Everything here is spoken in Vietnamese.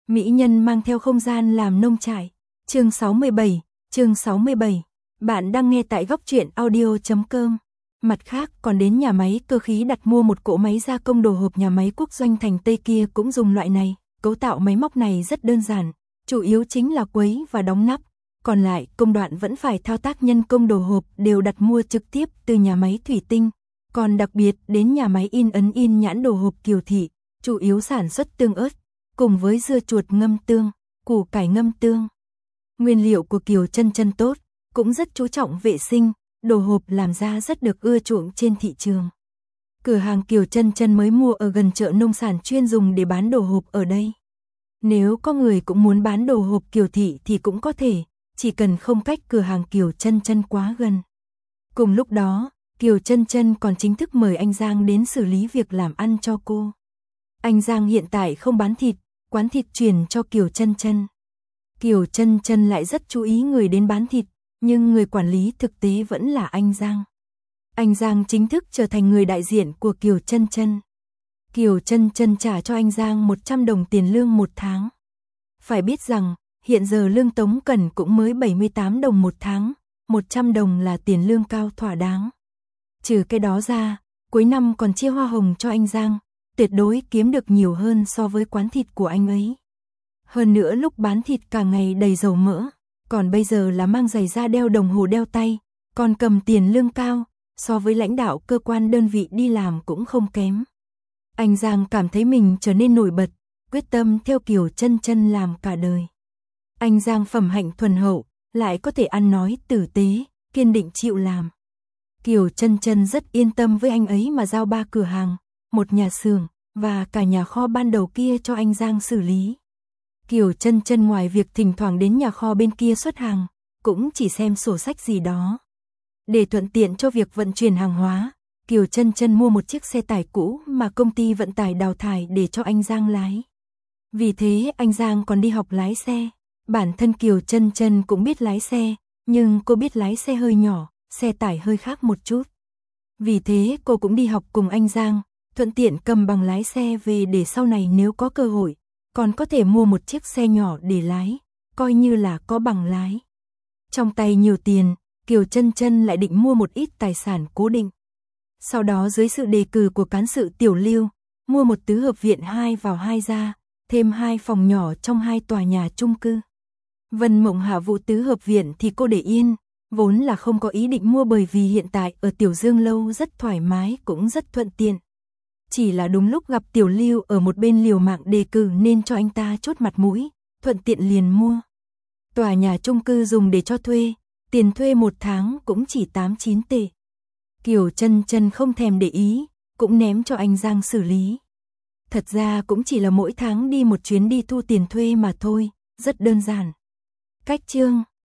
Mỹ nhân mang theo không gian làm nông trại. Chương 67. Bạn đang nghe tại góc truyện audio.com. Mặt khác còn đến nhà máy cơ khí đặt mua một cỗ máy gia công đồ hộp nhà máy Quốc Doanh Thành Tây kia cũng dùng loại này. Cấu tạo máy móc này rất đơn giản, chủ yếu chính là quấy và đóng nắp. Còn lại công đoạn vẫn phải thao tác nhân công đồ hộp đều đặt mua trực tiếp từ nhà máy thủy tinh. Còn đặc biệt đến nhà máy in ấn in nhãn đồ hộp Kiều Thị, chủ yếu sản xuất tương ớt, cùng với dưa chuột ngâm tương, củ cải ngâm tương. Nguyên liệu của Kiều Chân Chân tốt, cũng rất chú trọng vệ sinh, đồ hộp làm ra rất được ưa chuộng trên thị trường. Cửa hàng Kiều Chân Chân mới mua ở gần chợ nông sản chuyên dùng để bán đồ hộp ở đây. Nếu có người cũng muốn bán đồ hộp Kiều Thị thì cũng có thể, chỉ cần không cách cửa hàng Kiều Chân Chân quá gần. Cùng lúc đó, Kiều Chân Chân còn chính thức mời anh Giang đến xử lý việc làm ăn cho cô. Anh Giang hiện tại không bán thịt, quán thịt chuyển cho Kiều Chân Chân. Kiều Chân Chân lại rất chú ý người đến bán thịt, nhưng người quản lý thực tế vẫn là anh Giang. Anh Giang chính thức trở thành người đại diện của Kiều Chân Chân. Kiều Chân Chân trả cho anh Giang 100 đồng tiền lương một tháng. Phải biết rằng, hiện giờ lương Tống Cẩn cũng mới 78 đồng một tháng, 100 đồng là tiền lương cao thỏa đáng. Trừ cái đó ra, cuối năm còn chia hoa hồng cho anh Giang, tuyệt đối kiếm được nhiều hơn so với quán thịt của anh ấy. Hơn nữa lúc bán thịt cả ngày đầy dầu mỡ, còn bây giờ là mang giày da đeo đồng hồ đeo tay, còn cầm tiền lương cao, so với lãnh đạo cơ quan đơn vị đi làm cũng không kém. Anh Giang cảm thấy mình trở nên nổi bật, quyết tâm theo Kiều Chân Chân làm cả đời. Anh Giang phẩm hạnh thuần hậu, lại có thể ăn nói tử tế, kiên định chịu làm. Kiều Chân Chân rất yên tâm với anh ấy mà giao 3 cửa hàng, một nhà xưởng và cả nhà kho ban đầu kia cho anh Giang xử lý. Kiều Chân Chân ngoài việc thỉnh thoảng đến nhà kho bên kia xuất hàng, cũng chỉ xem sổ sách gì đó. Để thuận tiện cho việc vận chuyển hàng hóa, Kiều Chân Chân mua một chiếc xe tải cũ mà công ty vận tải đào thải để cho anh Giang lái. Vì thế anh Giang còn đi học lái xe. Bản thân Kiều Chân Chân cũng biết lái xe, nhưng cô biết lái xe hơi nhỏ, xe tải hơi khác một chút. Vì thế cô cũng đi học cùng anh Giang, thuận tiện cầm bằng lái xe về để sau này nếu có cơ hội, còn có thể mua một chiếc xe nhỏ để lái, coi như là có bằng lái. Trong tay nhiều tiền, Kiều Chân Chân lại định mua một ít tài sản cố định. Sau đó dưới sự đề cử của cán sự Tiểu Lưu, mua một tứ hợp viện 2 vào 2 ra, thêm 2 phòng nhỏ trong 2 tòa nhà chung cư. Vân Mộng Hạ vụ tứ hợp viện thì cô để yên, vốn là không có ý định mua bởi vì hiện tại ở Tiểu Dương Lâu rất thoải mái cũng rất thuận tiện. Chỉ là đúng lúc gặp Tiểu Lưu ở một bên liều mạng đề cử nên cho anh ta chốt mặt mũi, thuận tiện liền mua. Tòa nhà chung cư dùng để cho thuê, tiền thuê một tháng cũng chỉ 8-9 tệ. Kiều Chân Chân không thèm để ý, cũng ném cho anh Giang xử lý. Thật ra cũng chỉ là mỗi tháng đi một chuyến đi thu tiền thuê mà thôi, rất đơn giản. Cách chương